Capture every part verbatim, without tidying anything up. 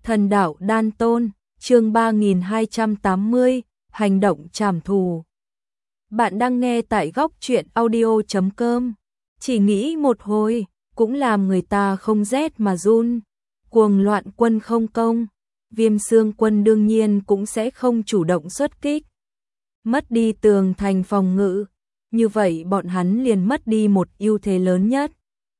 Thần đạo đan tôn, chương ba nghìn hai trăm tám mươi, hành động trảm thù. Bạn đang nghe tại góc truyện audio chấm com. Chỉ nghĩ một hồi, cũng làm người ta không rét mà run. Cuồng loạn quân không công, Viêm Xương quân đương nhiên cũng sẽ không chủ động xuất kích. Mất đi tường thành phòng ngự, như vậy bọn hắn liền mất đi một ưu thế lớn nhất.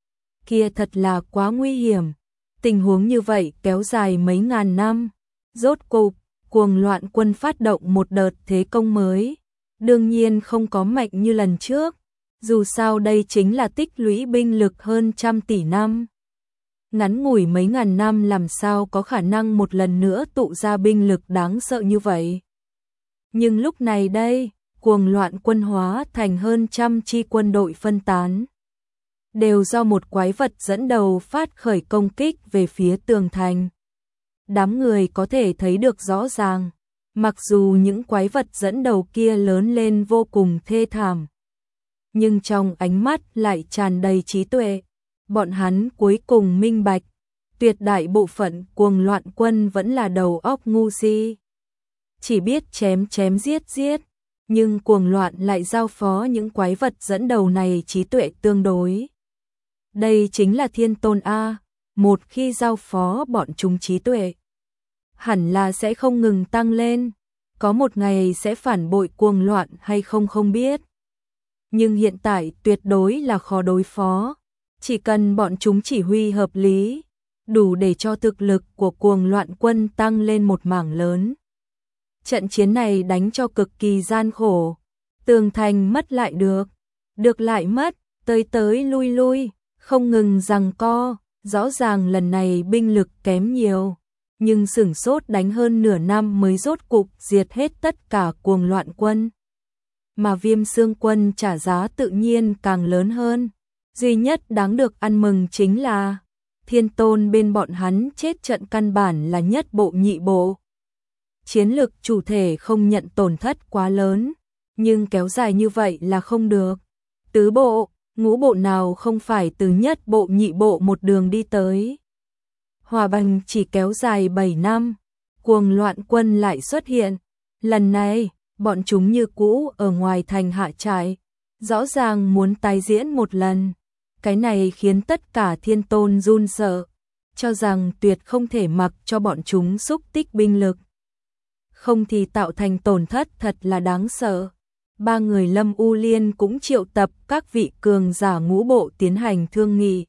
Kia thật là quá nguy hiểm. Tình huống như vậy kéo dài mấy ngàn năm. Rốt cục, cuồng loạn quân phát động một đợt thế công mới. Đương nhiên không có mạnh như lần trước. Dù sao đây chính là tích lũy binh lực hơn trăm tỷ năm. Ngắn ngủi mấy ngàn năm làm sao có khả năng một lần nữa tụ ra binh lực đáng sợ như vậy. Nhưng lúc này đây, cuồng loạn quân hóa thành hơn trăm chi quân đội phân tán. Đều do một quái vật dẫn đầu phát khởi công kích về phía tường thành. Đám người có thể thấy được rõ ràng, mặc dù những quái vật dẫn đầu kia lớn lên vô cùng thê thảm, nhưng trong ánh mắt lại tràn đầy trí tuệ. Bọn hắn cuối cùng minh bạch, tuyệt đại bộ phận cuồng loạn quân vẫn là đầu óc ngu si. Chỉ biết chém chém giết giết, nhưng cuồng loạn lại giao phó những quái vật dẫn đầu này trí tuệ tương đối. Đây chính là thiên tôn A, một khi giao phó bọn chúng trí tuệ, hẳn là sẽ không ngừng tăng lên, có một ngày sẽ phản bội cuồng loạn hay không không biết. Nhưng hiện tại tuyệt đối là khó đối phó, chỉ cần bọn chúng chỉ huy hợp lý, đủ để cho thực lực của cuồng loạn quân tăng lên một mảng lớn. Trận chiến này đánh cho cực kỳ gian khổ, tường thành mất lại được, được lại mất, tới tới lui lui, không ngừng giằng co, rõ ràng lần này binh lực kém nhiều, nhưng sửng sốt đánh hơn nửa năm mới rốt cục diệt hết tất cả cuồng loạn quân. Mà Viêm Xương quân trả giá tự nhiên càng lớn hơn, duy nhất đáng được ăn mừng chính là thiên tôn bên bọn hắn chết trận căn bản là nhất bộ nhị bộ. Chiến lực chủ thể không nhận tổn thất quá lớn, nhưng kéo dài như vậy là không được. Tứ bộ, ngũ bộ nào không phải từ nhất bộ nhị bộ một đường đi tới. Hòa bình chỉ kéo dài bảy năm, cuồng loạn quân lại xuất hiện. Lần này, bọn chúng như cũ ở ngoài thành hạ trại, rõ ràng muốn tái diễn một lần. Cái này khiến tất cả thiên tôn run sợ, cho rằng tuyệt không thể mặc cho bọn chúng xúc tích binh lực. Không thì tạo thành tổn thất thật là đáng sợ. Ba người Lâm U Liên cũng triệu tập các vị cường giả ngũ bộ tiến hành thương nghị,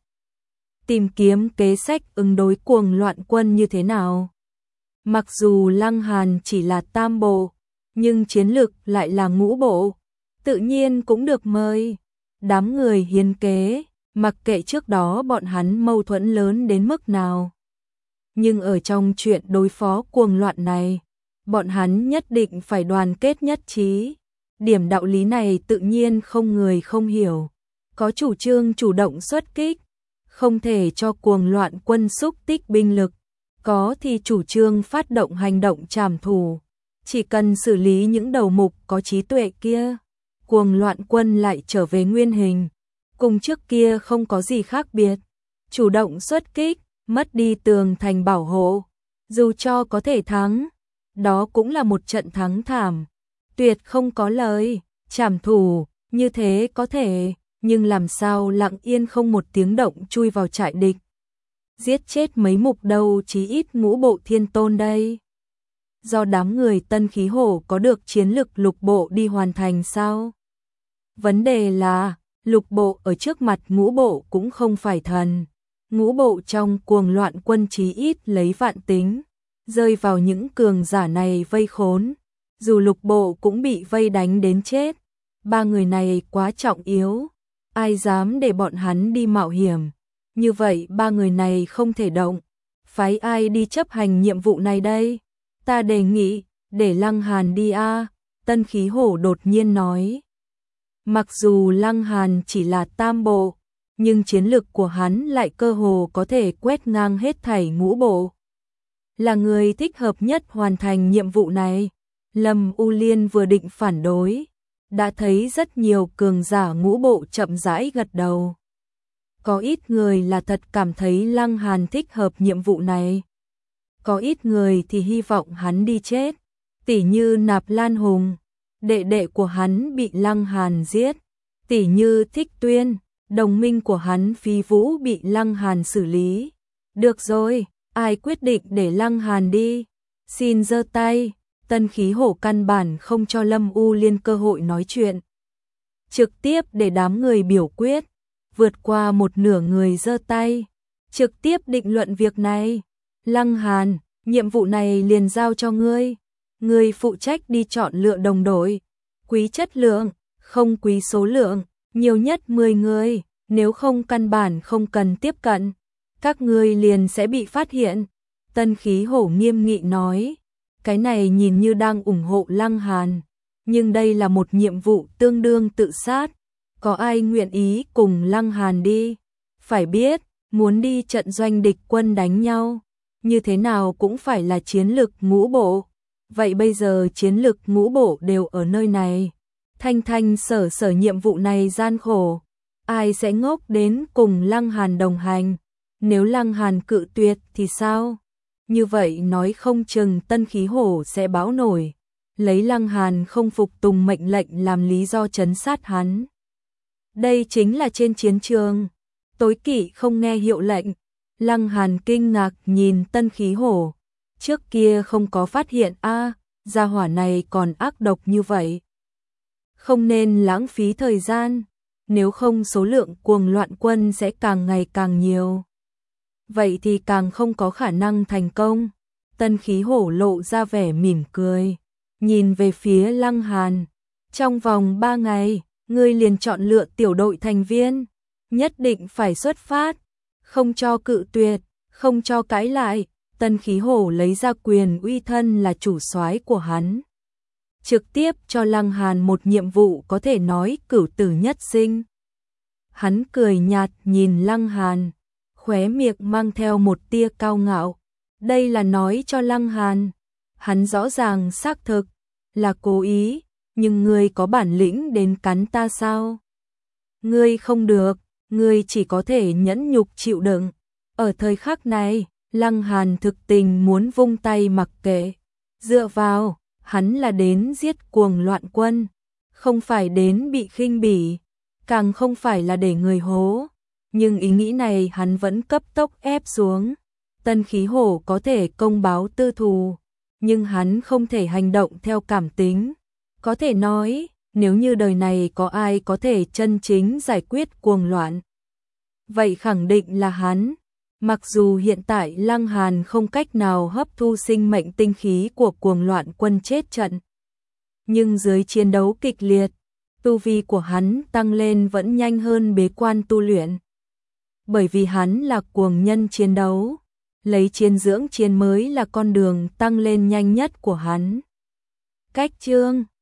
tìm kiếm kế sách ứng đối cuồng loạn quân như thế nào. Mặc dù Lăng Hàn chỉ là tam bộ, nhưng chiến lực lại là ngũ bộ, tự nhiên cũng được mời. Đám người hiến kế, mặc kệ trước đó bọn hắn mâu thuẫn lớn đến mức nào, nhưng ở trong chuyện đối phó cuồng loạn này, bọn hắn nhất định phải đoàn kết nhất trí. Điểm đạo lý này tự nhiên không người không hiểu. Có chủ trương chủ động xuất kích, không thể cho cuồng loạn quân xúc tích binh lực. Có thì chủ trương phát động hành động trảm thù. Chỉ cần xử lý những đầu mục có trí tuệ kia, cuồng loạn quân lại trở về nguyên hình. Cùng trước kia không có gì khác biệt. Chủ động xuất kích, mất đi tường thành bảo hộ. Dù cho có thể thắng, đó cũng là một trận thắng thảm. Tuyệt không có lời, trảm thù, như thế có thể, nhưng làm sao lặng yên không một tiếng động chui vào trại địch. Giết chết mấy mục đầu chí ít ngũ bộ thiên tôn đây. Do đám người Tân Khí Hổ có được chiến lực lục bộ đi hoàn thành sao? Vấn đề là, lục bộ ở trước mặt ngũ bộ cũng không phải thần. Ngũ bộ trong cuồng loạn quân chí ít lấy vạn tính, rơi vào những cường giả này vây khốn. Dù lục bộ cũng bị vây đánh đến chết, ba người này quá trọng yếu, ai dám để bọn hắn đi mạo hiểm. Như vậy ba người này không thể động, phái ai đi chấp hành nhiệm vụ này đây? Ta đề nghị, để Lăng Hàn đi a. Tân Khí Hổ đột nhiên nói. Mặc dù Lăng Hàn chỉ là tam bộ, nhưng chiến lực của hắn lại cơ hồ có thể quét ngang hết thảy ngũ bộ. Là người thích hợp nhất hoàn thành nhiệm vụ này. Lâm U Liên vừa định phản đối, đã thấy rất nhiều cường giả ngũ bộ chậm rãi gật đầu. Có ít người là thật cảm thấy Lăng Hàn thích hợp nhiệm vụ này. có ít người thì hy vọng hắn đi chết, tỉ như Nạp Lan Hùng, đệ đệ của hắn bị Lăng Hàn giết, tỉ như Thích Tuyên, đồng minh của hắn Phi Vũ bị Lăng Hàn xử lý. Được rồi, ai quyết định để Lăng Hàn đi? Xin giơ tay. Tân Khí Hổ căn bản không cho Lâm U Liên cơ hội nói chuyện. Trực tiếp để đám người biểu quyết, vượt qua một nửa người giơ tay, trực tiếp định luận việc này. Lăng Hàn, nhiệm vụ này liền giao cho ngươi. Ngươi phụ trách đi chọn lựa đồng đội, quý chất lượng, không quý số lượng, nhiều nhất mười người, nếu không căn bản không cần tiếp cận, các ngươi liền sẽ bị phát hiện. Tân Khí Hổ nghiêm nghị nói, cái này nhìn như đang ủng hộ Lăng Hàn, nhưng đây là một nhiệm vụ tương đương tự sát, có ai nguyện ý cùng Lăng Hàn đi? Phải biết, muốn đi trận doanh địch quân đánh nhau, như thế nào cũng phải là chiến lực ngũ bộ. Vậy bây giờ chiến lực ngũ bộ đều ở nơi này. Thanh thanh sở sở nhiệm vụ này gian khổ, ai sẽ ngốc đến cùng Lăng Hàn đồng hành? Nếu Lăng Hàn cự tuyệt thì sao? Như vậy nói không chừng Tân Khí Hổ sẽ báo nổi, lấy Lăng Hàn không phục tùng mệnh lệnh làm lý do trấn sát hắn. Đây chính là trên chiến trường, tối kỵ không nghe hiệu lệnh. Lăng Hàn kinh ngạc nhìn Tân Khí Hổ, trước kia không có phát hiện a, gia hỏa này còn ác độc như vậy. Không nên lãng phí thời gian, nếu không số lượng cuồng loạn quân sẽ càng ngày càng nhiều. Vậy thì càng không có khả năng thành công. Tân Khí Hổ lộ ra vẻ mỉm cười, nhìn về phía Lăng Hàn. Trong vòng ba ngày, ngươi liền chọn lựa tiểu đội thành viên, nhất định phải xuất phát, không cho cự tuyệt, không cho cãi lại. Tân Khí Hổ lấy ra quyền uy thân là chủ soái của hắn, trực tiếp cho Lăng Hàn một nhiệm vụ có thể nói cửu tử nhất sinh. Hắn cười nhạt nhìn Lăng Hàn, khóe miệng mang theo một tia cao ngạo. Đây là nói cho Lăng Hàn, hắn rõ ràng xác thực là cố ý, nhưng ngươi có bản lĩnh đến cắn ta sao? Ngươi không được, ngươi chỉ có thể nhẫn nhục chịu đựng. Ở thời khắc này, Lăng Hàn thực tình muốn vung tay mặc kệ. Dựa vào, hắn là đến giết cuồng loạn quân, không phải đến bị khinh bỉ, càng không phải là để người hố. Nhưng ý nghĩ này hắn vẫn cấp tốc ép xuống. Tân Khí Hổ có thể công báo tư thù, nhưng hắn không thể hành động theo cảm tính. Có thể nói, nếu như đời này có ai có thể chân chính giải quyết cuồng loạn, vậy khẳng định là hắn. Mặc dù hiện tại Lăng Hàn không cách nào hấp thu sinh mệnh tinh khí của cuồng loạn quân chết trận, nhưng dưới chiến đấu kịch liệt, tu vi của hắn tăng lên vẫn nhanh hơn bế quan tu luyện. Bởi vì hắn là cuồng nhân chiến đấu, lấy chiến dưỡng chiến mới là con đường tăng lên nhanh nhất của hắn. Cách chương